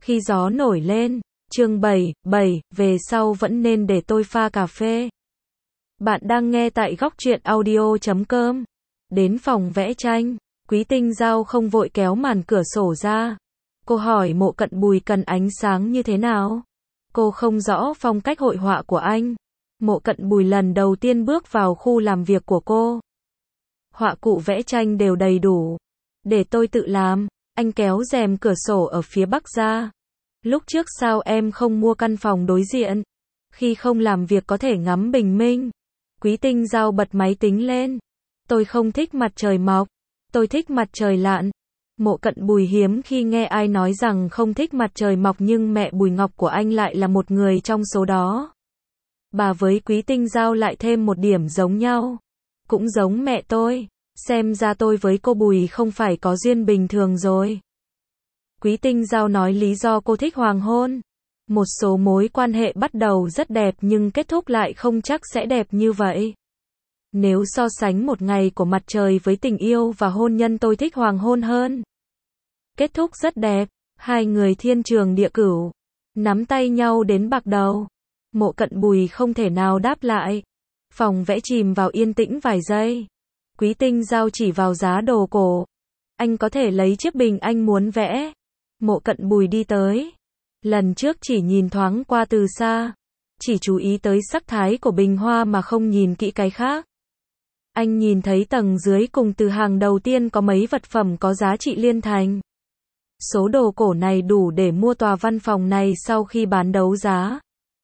Khi gió nổi lên, chương 7, về sau vẫn nên để tôi pha cà phê. Bạn đang nghe tại góc truyện audio.com. Đến phòng vẽ tranh, Quý Tinh Giao không vội kéo màn cửa sổ ra. Cô hỏi Mộ Cận Bùi cần ánh sáng như thế nào. Cô không rõ phong cách hội họa của anh. Mộ Cận Bùi lần đầu tiên bước vào khu làm việc của cô. Họa cụ vẽ tranh đều đầy đủ. Để tôi tự làm. Anh kéo rèm cửa sổ ở phía bắc ra. Lúc trước sao em không mua căn phòng đối diện? Khi không làm việc có thể ngắm bình minh. Quý Tinh Giao bật máy tính lên. Tôi không thích mặt trời mọc. Tôi thích mặt trời lặn. Mộ Cận Bùi hiếm khi nghe ai nói rằng không thích mặt trời mọc, nhưng mẹ Bùi Ngọc của anh lại là một người trong số đó. Bà với Quý Tinh Giao lại thêm một điểm giống nhau. Cũng giống mẹ tôi. Xem ra tôi với cô Bùi không phải có duyên bình thường rồi. Quý Tinh Giao nói lý do cô thích hoàng hôn. Một số mối quan hệ bắt đầu rất đẹp nhưng kết thúc lại không chắc sẽ đẹp như vậy. Nếu so sánh một ngày của mặt trời với tình yêu và hôn nhân, tôi thích hoàng hôn hơn. Kết thúc rất đẹp, hai người thiên trường địa cửu, nắm tay nhau đến bạc đầu. Mộ Cận Bùi không thể nào đáp lại. Phòng vẽ chìm vào yên tĩnh vài giây. Quý Tinh Giao chỉ vào giá đồ cổ. Anh có thể lấy chiếc bình anh muốn vẽ. Mộ Cận Bùi đi tới. Lần trước chỉ nhìn thoáng qua từ xa. Chỉ chú ý tới sắc thái của bình hoa mà không nhìn kỹ cái khác. Anh nhìn thấy tầng dưới cùng từ hàng đầu tiên có mấy vật phẩm có giá trị liên thành. Số đồ cổ này đủ để mua tòa văn phòng này sau khi bán đấu giá.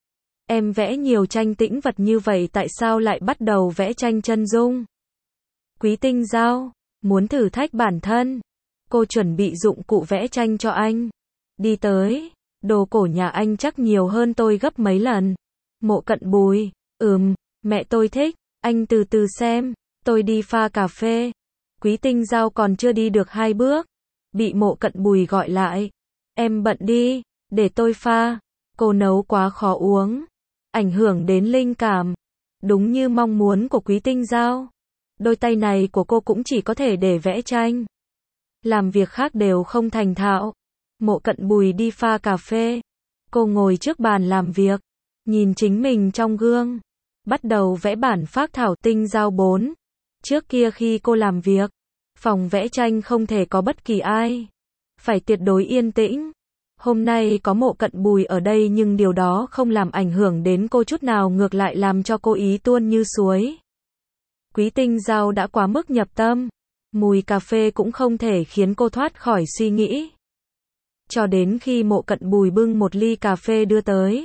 Em vẽ nhiều tranh tĩnh vật như vậy, tại sao lại bắt đầu vẽ tranh chân dung? Quý Tinh Giao muốn thử thách bản thân. Cô chuẩn bị dụng cụ vẽ tranh cho anh. Đi tới. Đồ cổ nhà anh chắc nhiều hơn tôi gấp mấy lần. Mộ Cận Bùi. Mẹ tôi thích. Anh từ từ xem. Tôi đi pha cà phê. Quý Tinh Giao còn chưa đi được 2 bước. Bị Mộ Cận Bùi gọi lại. Em bận đi. Để tôi pha. Cô nấu quá khó uống. Ảnh hưởng đến linh cảm. Đúng như mong muốn của Quý Tinh Giao. Đôi tay này của cô cũng chỉ có thể để vẽ tranh. Làm việc khác đều không thành thạo. Mộ Cận Bùi đi pha cà phê. Cô ngồi trước bàn làm việc. Nhìn chính mình trong gương. Bắt đầu vẽ bản phác thảo Tinh Giao 4. Trước kia khi cô làm việc, phòng vẽ tranh không thể có bất kỳ ai. Phải tuyệt đối yên tĩnh. Hôm nay có Mộ Cận Bùi ở đây nhưng điều đó không làm ảnh hưởng đến cô chút nào, ngược lại làm cho cô ý tuôn như suối. Quý Tinh Giao đã quá mức nhập tâm. Mùi cà phê cũng không thể khiến cô thoát khỏi suy nghĩ. Cho đến khi Mộ Cận Bùi bưng một ly cà phê đưa tới.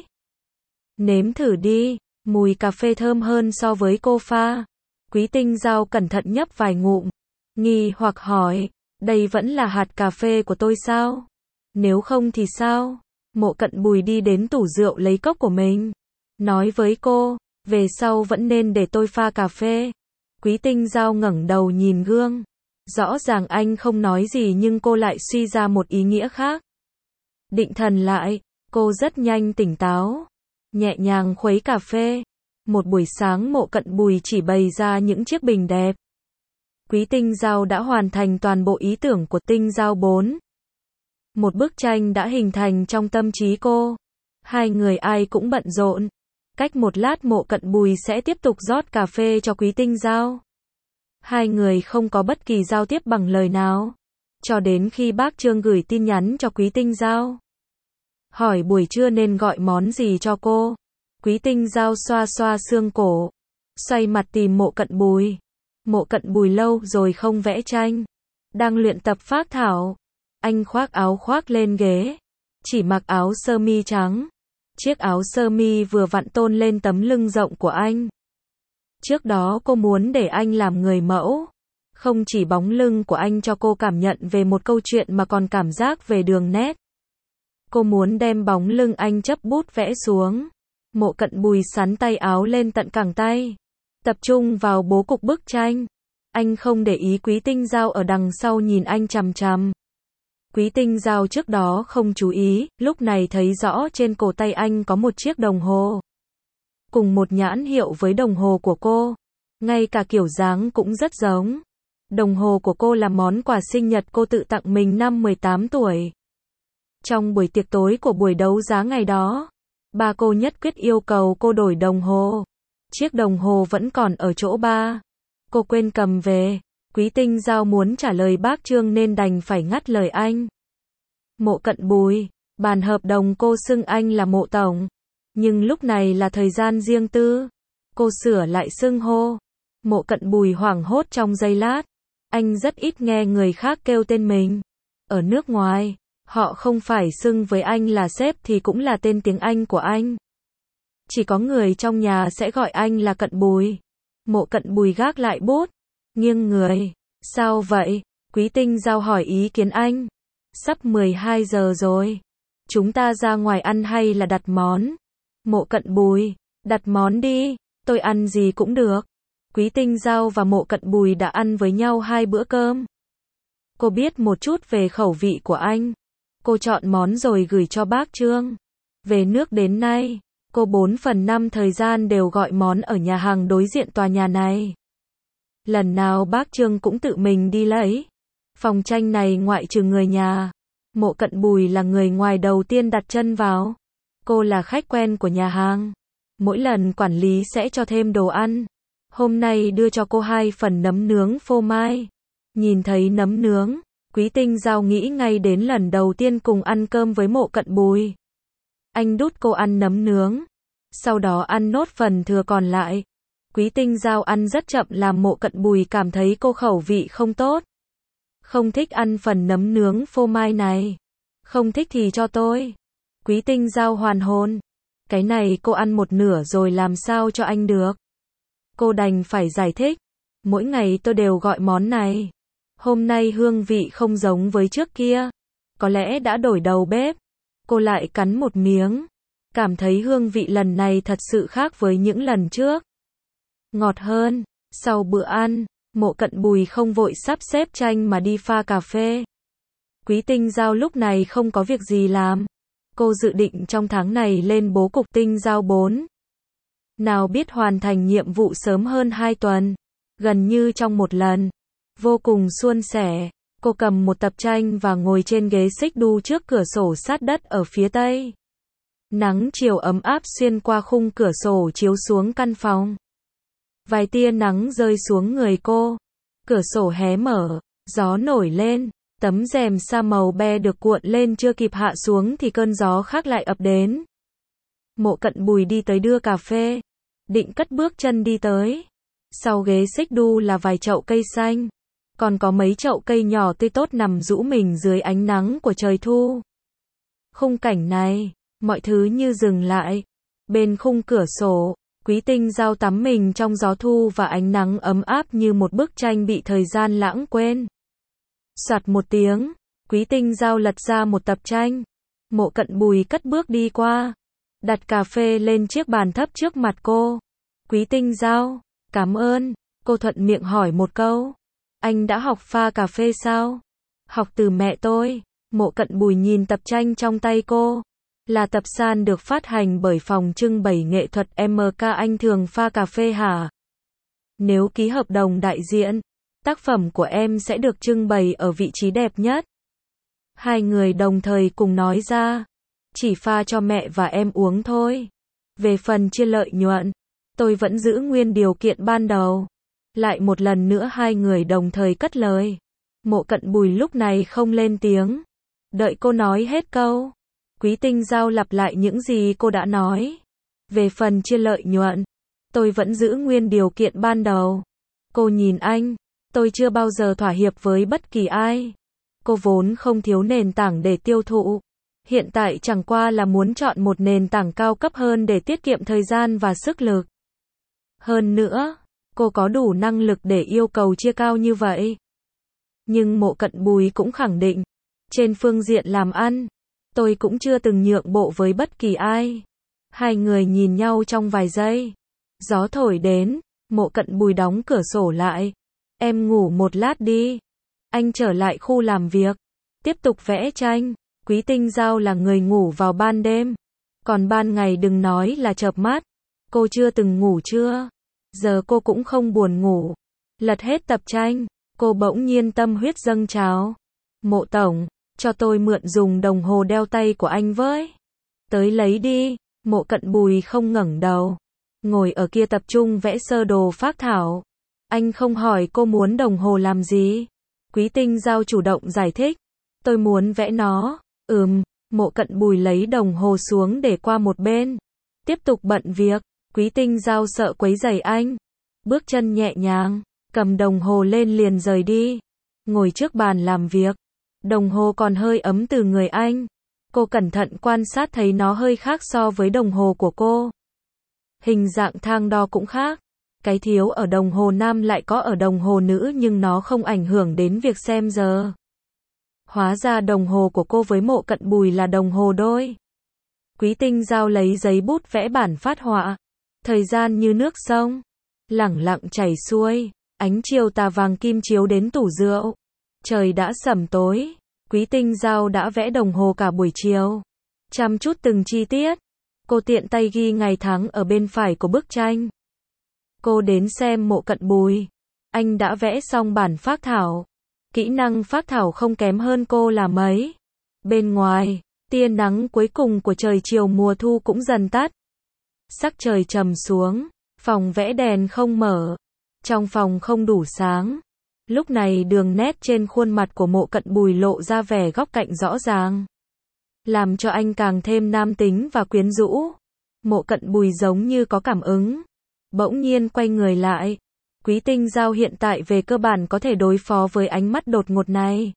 Nếm thử đi, mùi cà phê thơm hơn so với cô pha. Quý Tinh Giao cẩn thận nhấp vài ngụm. Nghi hoặc hỏi, đây vẫn là hạt cà phê của tôi sao? Nếu không thì sao? Mộ Cận Bùi đi đến tủ rượu lấy cốc của mình. Nói với cô, về sau vẫn nên để tôi pha cà phê. Quý Tinh Giao ngẩng đầu nhìn gương. Rõ ràng anh không nói gì nhưng cô lại suy ra một ý nghĩa khác. Định thần lại, cô rất nhanh tỉnh táo. Nhẹ nhàng khuấy cà phê. Một buổi sáng Mộ Cận Bùi chỉ bày ra những chiếc bình đẹp. Quý Tinh Giao đã hoàn thành toàn bộ ý tưởng của Tinh Giao 4. Một bức tranh đã hình thành trong tâm trí cô. Hai người ai cũng bận rộn. Cách một lát Mộ Cận Bùi sẽ tiếp tục rót cà phê cho Quý Tinh Giao. Hai người không có bất kỳ giao tiếp bằng lời nào. Cho đến khi bác Trương gửi tin nhắn cho Quý Tinh Giao. Hỏi buổi trưa nên gọi món gì cho cô. Quý Tinh Giao xoa xoa xương cổ. Xoay mặt tìm Mộ Cận Bùi. Mộ Cận Bùi lâu rồi không vẽ tranh. Đang luyện tập phác thảo. Anh khoác áo khoác lên ghế. Chỉ mặc áo sơ mi trắng. Chiếc áo sơ mi vừa vặn tôn lên tấm lưng rộng của anh. Trước đó cô muốn để anh làm người mẫu. Không chỉ bóng lưng của anh cho cô cảm nhận về một câu chuyện mà còn cảm giác về đường nét. Cô muốn đem bóng lưng anh chấp bút vẽ xuống. Mộ Cận Bùi sắn tay áo lên tận cẳng tay. Tập trung vào bố cục bức tranh. Anh không để ý Quý Tinh Giao ở đằng sau nhìn anh chằm chằm. Quý Tinh Giao trước đó không chú ý, lúc này thấy rõ trên cổ tay anh có một chiếc đồng hồ. Cùng một nhãn hiệu với đồng hồ của cô. Ngay cả kiểu dáng cũng rất giống. Đồng hồ của cô là món quà sinh nhật cô tự tặng mình năm 18 tuổi. Trong buổi tiệc tối của buổi đấu giá ngày đó, ba cô nhất quyết yêu cầu cô đổi đồng hồ. Chiếc đồng hồ vẫn còn ở chỗ ba. Cô quên cầm về. Quý Tinh Giao muốn trả lời bác Trương nên đành phải ngắt lời anh. Mộ Cận Bùi, bàn hợp đồng cô xưng anh là Mộ Tổng. Nhưng lúc này là thời gian riêng tư. Cô sửa lại xưng hô. Mộ Cận Bùi hoảng hốt trong giây lát. Anh rất ít nghe người khác kêu tên mình. Ở nước ngoài, họ không phải xưng với anh là sếp thì cũng là tên tiếng Anh của anh. Chỉ có người trong nhà sẽ gọi anh là Cận Bùi. Mộ Cận Bùi gác lại bút, nghiêng người. Sao vậy? Quý Tinh Giao hỏi ý kiến anh. Sắp 12 giờ rồi. Chúng ta ra ngoài ăn hay là đặt món? Mộ Cận Bùi, đặt món đi, tôi ăn gì cũng được. Quý Tinh Giao và Mộ Cận Bùi đã ăn với nhau 2 bữa cơm. Cô biết một chút về khẩu vị của anh. Cô chọn món rồi gửi cho bác Trương. Về nước đến nay, cô 4/5 thời gian đều gọi món ở nhà hàng đối diện tòa nhà này. Lần nào bác Trương cũng tự mình đi lấy. Phòng tranh này ngoại trừ người nhà, Mộ Cận Bùi là người ngoài đầu tiên đặt chân vào. Cô là khách quen của nhà hàng. Mỗi lần quản lý sẽ cho thêm đồ ăn. Hôm nay đưa cho cô 2 phần nấm nướng phô mai. Nhìn thấy nấm nướng, Quý Tinh Giao nghĩ ngay đến lần đầu tiên cùng ăn cơm với Mộ Cận Bùi. Anh đút cô ăn nấm nướng, sau đó ăn nốt phần thừa còn lại. Quý Tinh Giao ăn rất chậm làm Mộ Cận Bùi cảm thấy cô khẩu vị không tốt. Không thích ăn phần nấm nướng phô mai này. Không thích thì cho tôi. Quý Tinh Giao hoàn hồn. Cái này cô ăn một nửa rồi làm sao cho anh được. Cô đành phải giải thích. Mỗi ngày tôi đều gọi món này. Hôm nay hương vị không giống với trước kia. Có lẽ đã đổi đầu bếp. Cô lại cắn một miếng. Cảm thấy hương vị lần này thật sự khác với những lần trước. Ngọt hơn. Sau bữa ăn, Mộ Cận Bùi không vội sắp xếp tranh mà đi pha cà phê. Quý Tinh Giao lúc này không có việc gì làm. Cô dự định trong tháng này lên bố cục Tinh Giao 4. Nào biết hoàn thành nhiệm vụ sớm hơn 2 tuần. Gần như trong một lần. Vô cùng suôn sẻ. Cô cầm một tập tranh và ngồi trên ghế xích đu trước cửa sổ sát đất ở phía tây. Nắng chiều ấm áp xuyên qua khung cửa sổ chiếu xuống căn phòng. Vài tia nắng rơi xuống người cô. Cửa sổ hé mở, gió nổi lên. Tấm rèm sa màu be được cuộn lên chưa kịp hạ xuống thì cơn gió khác lại ập đến. Mộ Cận Bùi đi tới đưa cà phê. Định cất bước chân đi tới. Sau ghế xích đu là vài chậu cây xanh. Còn có mấy chậu cây nhỏ tươi tốt nằm rũ mình dưới ánh nắng của trời thu. Khung cảnh này, mọi thứ như dừng lại. Bên khung cửa sổ, Quý Tinh Giao tắm mình trong gió thu và ánh nắng ấm áp như một bức tranh bị thời gian lãng quên. Soạt một tiếng, Quý Tinh Giao lật ra một tập tranh. Mộ Cận Bùi cất bước đi qua, đặt cà phê lên chiếc bàn thấp trước mặt cô. Quý Tinh Giao, cảm ơn. Cô thuận miệng hỏi một câu. Anh đã học pha cà phê sao? Học từ mẹ tôi. Mộ Cận Bùi nhìn tập tranh trong tay cô. Là tập san được phát hành bởi phòng trưng bày nghệ thuật MK. Anh thường pha cà phê hả? Nếu ký hợp đồng đại diện, tác phẩm của em sẽ được trưng bày ở vị trí đẹp nhất. Hai người đồng thời cùng nói ra. Chỉ pha cho mẹ và em uống thôi. Về phần chia lợi nhuận, tôi vẫn giữ nguyên điều kiện ban đầu. Lại một lần nữa hai người đồng thời cất lời. Mộ Cận Bùi lúc này không lên tiếng. Đợi cô nói hết câu. Quý Tinh Giao lặp lại những gì cô đã nói. Về phần chia lợi nhuận, tôi vẫn giữ nguyên điều kiện ban đầu. Cô nhìn anh. Tôi chưa bao giờ thỏa hiệp với bất kỳ ai. Cô vốn không thiếu nền tảng để tiêu thụ. Hiện tại chẳng qua là muốn chọn một nền tảng cao cấp hơn để tiết kiệm thời gian và sức lực. Hơn nữa, cô có đủ năng lực để yêu cầu chia cao như vậy. Nhưng Mộ Cận Bùi cũng khẳng định, trên phương diện làm ăn, tôi cũng chưa từng nhượng bộ với bất kỳ ai. Hai người nhìn nhau trong vài giây. Gió thổi đến, Mộ Cận Bùi đóng cửa sổ lại. Em ngủ một lát đi. Anh trở lại khu làm việc, tiếp tục vẽ tranh. Quý Tinh Giao là người ngủ vào ban đêm. Còn ban ngày đừng nói là chợp mắt. Cô chưa từng ngủ chưa? Giờ cô cũng không buồn ngủ. Lật hết tập tranh, cô bỗng nhiên tâm huyết dâng trào. Mộ Tổng, cho tôi mượn dùng đồng hồ đeo tay của anh với. Tới lấy đi. Mộ Cận Bùi không ngẩng đầu, ngồi ở kia tập trung vẽ sơ đồ phác thảo. Anh không hỏi cô muốn đồng hồ làm gì. Quý Tinh Giao chủ động giải thích. Tôi muốn vẽ nó. Mộ Cận Bùi lấy đồng hồ xuống để qua một bên. Tiếp tục bận việc. Quý Tinh Giao sợ quấy rầy anh. Bước chân nhẹ nhàng, cầm đồng hồ lên liền rời đi. Ngồi trước bàn làm việc. Đồng hồ còn hơi ấm từ người anh. Cô cẩn thận quan sát thấy nó hơi khác so với đồng hồ của cô. Hình dạng thang đo cũng khác. Cái thiếu ở đồng hồ nam lại có ở đồng hồ nữ nhưng nó không ảnh hưởng đến việc xem giờ. Hóa ra đồng hồ của cô với Mộ Cận Bùi là đồng hồ đôi. Quý Tinh Giao lấy giấy bút vẽ bản phác họa. Thời gian như nước sông, lẳng lặng chảy xuôi. Ánh chiều tà vàng kim chiếu đến tủ rượu. Trời đã sẩm tối. Quý Tinh Giao đã vẽ đồng hồ cả buổi chiều. Chăm chút từng chi tiết. Cô tiện tay ghi ngày tháng ở bên phải của bức tranh. Cô đến xem Mộ Cận Bùi. Anh đã vẽ xong bản phác thảo. Kỹ năng phác thảo không kém hơn cô là mấy. Bên ngoài, tia nắng cuối cùng của trời chiều mùa thu cũng dần tắt. Sắc trời trầm xuống. Phòng vẽ đèn không mở. Trong phòng không đủ sáng. Lúc này đường nét trên khuôn mặt của Mộ Cận Bùi lộ ra vẻ góc cạnh rõ ràng, làm cho anh càng thêm nam tính và quyến rũ. Mộ Cận Bùi giống như có cảm ứng, bỗng nhiên quay người lại. Quý Tinh Giao hiện tại về cơ bản có thể đối phó với ánh mắt đột ngột này.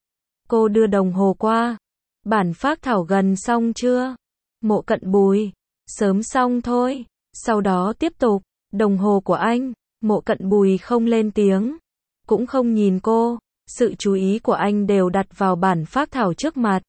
Cô đưa đồng hồ qua. Bản phác thảo gần xong chưa? Mộ Cận Bùi, sớm xong thôi. Sau đó tiếp tục. Đồng hồ của anh. Mộ Cận Bùi không lên tiếng, cũng không nhìn cô. Sự chú ý của anh đều đặt vào bản phác thảo trước mặt.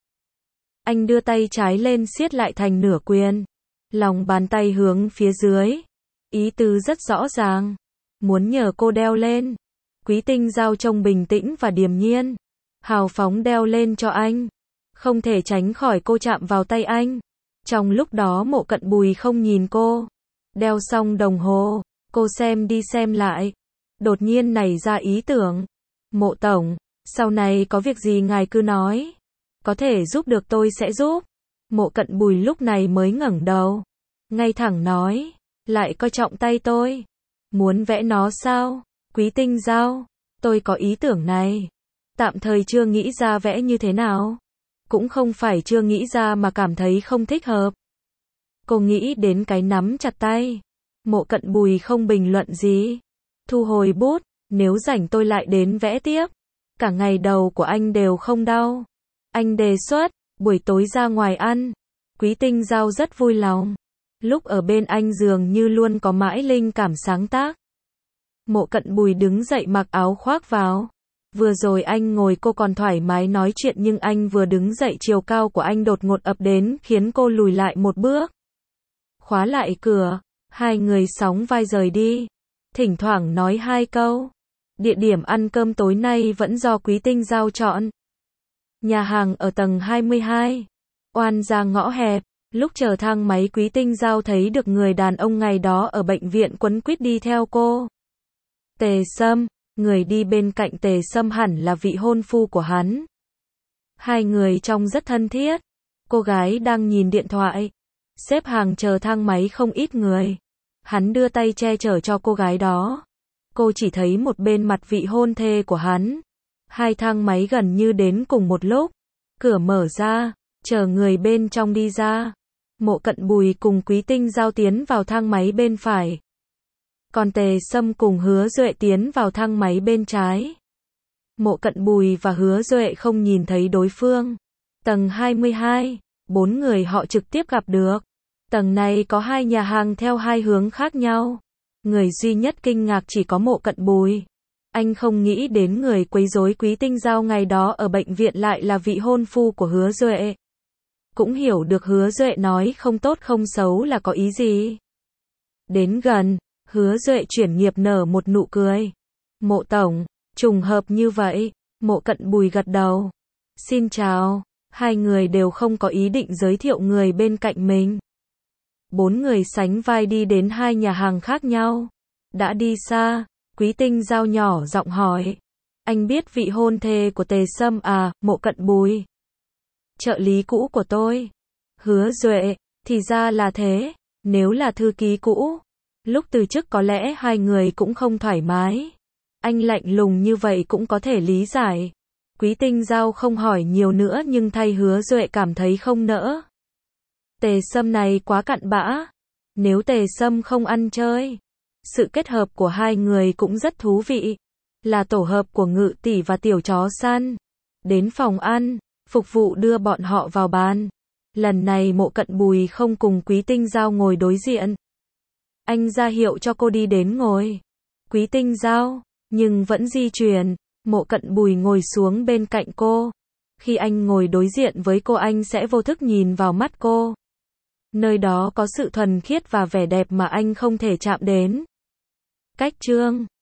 Anh đưa tay trái lên siết lại thành nửa quyền. Lòng bàn tay hướng phía dưới. Ý tứ rất rõ ràng. Muốn nhờ cô đeo lên. Quý Tinh Giao trông bình tĩnh và điềm nhiên. Hào phóng đeo lên cho anh. Không thể tránh khỏi cô chạm vào tay anh. Trong lúc đó Mộ Cận Bùi không nhìn cô. Đeo xong đồng hồ, cô xem đi xem lại. Đột nhiên nảy ra ý tưởng. Mộ tổng, sau này có việc gì ngài cứ nói. Có thể giúp được tôi sẽ giúp. Mộ Cận Bùi lúc này mới ngẩng đầu. Ngay thẳng nói. Lại coi trọng tay tôi. Muốn vẽ nó sao? Quý Tinh Giao, tôi có ý tưởng này. Tạm thời chưa nghĩ ra vẽ như thế nào. Cũng không phải chưa nghĩ ra mà cảm thấy không thích hợp. Cô nghĩ đến cái nắm chặt tay. Mộ Cận Bùi không bình luận gì. Thu hồi bút. Nếu rảnh tôi lại đến vẽ tiếp. Cả ngày đầu của anh đều không đau. Anh đề xuất, buổi tối ra ngoài ăn. Quý Tinh Giao rất vui lòng. Lúc ở bên anh dường như luôn có mãi linh cảm sáng tác. Mộ Cận Bùi đứng dậy mặc áo khoác vào. Vừa rồi anh ngồi cô còn thoải mái nói chuyện nhưng anh vừa đứng dậy chiều cao của anh đột ngột ập đến khiến cô lùi lại một bước. Khóa lại cửa, hai người sóng vai rời đi. Thỉnh thoảng nói hai câu. Địa điểm ăn cơm tối nay vẫn do Quý Tinh Giao chọn. Nhà hàng ở tầng 22. Oan ra ngõ hẹp. Lúc chờ thang máy Quý Tinh Giao thấy được người đàn ông ngày đó ở bệnh viện quấn quýt đi theo cô. Tề Sâm, người đi bên cạnh Tề Sâm hẳn là vị hôn phu của hắn. Hai người trông rất thân thiết. Cô gái đang nhìn điện thoại. Xếp hàng chờ thang máy không ít người. Hắn đưa tay che chở cho cô gái đó. Cô chỉ thấy một bên mặt vị hôn thê của hắn. Hai thang máy gần như đến cùng một lúc. Cửa mở ra, chờ người bên trong đi ra. Mộ Cận Bùi cùng Quý Tinh Giao tiến vào thang máy bên phải. Còn Tề Sâm cùng Hứa Duệ tiến vào thang máy bên trái. Mộ Cận Bùi và Hứa Duệ không nhìn thấy đối phương. Tầng 22, bốn người họ trực tiếp gặp được. Tầng này có hai nhà hàng theo hai hướng khác nhau. Người duy nhất kinh ngạc chỉ có Mộ Cận Bùi. Anh không nghĩ đến người quấy rối Quý Tinh Giao ngày đó ở bệnh viện lại là vị hôn phu của Hứa Duệ. Cũng hiểu được Hứa Duệ nói không tốt không xấu là có ý gì. Đến gần, Hứa Duệ chuyển nghiệp nở một nụ cười. Mộ tổng, trùng hợp như vậy. Mộ Cận Bùi gật đầu. Xin chào. Hai người đều không có ý định giới thiệu người bên cạnh mình. Bốn người sánh vai đi đến hai nhà hàng khác nhau. Đã đi xa, Quý Tinh Giao nhỏ giọng hỏi. Anh biết vị hôn thê của Tề Sâm à? Mộ Cận Bùi trợ lý cũ của tôi. Hứa Duệ, thì ra là thế, nếu là thư ký cũ, lúc từ chức có lẽ hai người cũng không thoải mái. Anh lạnh lùng như vậy cũng có thể lý giải. Quý Tinh Giao không hỏi nhiều nữa nhưng thay Hứa Duệ cảm thấy không nỡ. Tề Sâm này quá cặn bã. Nếu Tề Sâm không ăn chơi, sự kết hợp của hai người cũng rất thú vị. Là tổ hợp của Ngự tỷ và tiểu chó săn. Đến phòng ăn, phục vụ đưa bọn họ vào bàn. Lần này Mộ Cận Bùi không cùng Quý Tinh Giao ngồi đối diện. Anh ra hiệu cho cô đi đến ngồi. Quý Tinh Giao, nhưng vẫn di chuyển. Mộ Cận Bùi ngồi xuống bên cạnh cô. Khi anh ngồi đối diện với cô anh sẽ vô thức nhìn vào mắt cô. Nơi đó có sự thuần khiết và vẻ đẹp mà anh không thể chạm đến. Cách chương